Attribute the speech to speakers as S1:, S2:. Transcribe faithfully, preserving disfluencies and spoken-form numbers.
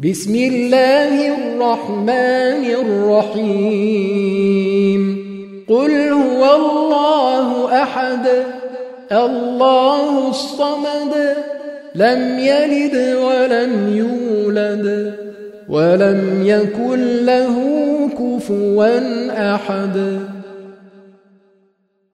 S1: بسم الله الرحمن الرحيم قل هو الله أحد الله الصمد لم يلد ولم يولد ولم يكن له كفوا أحد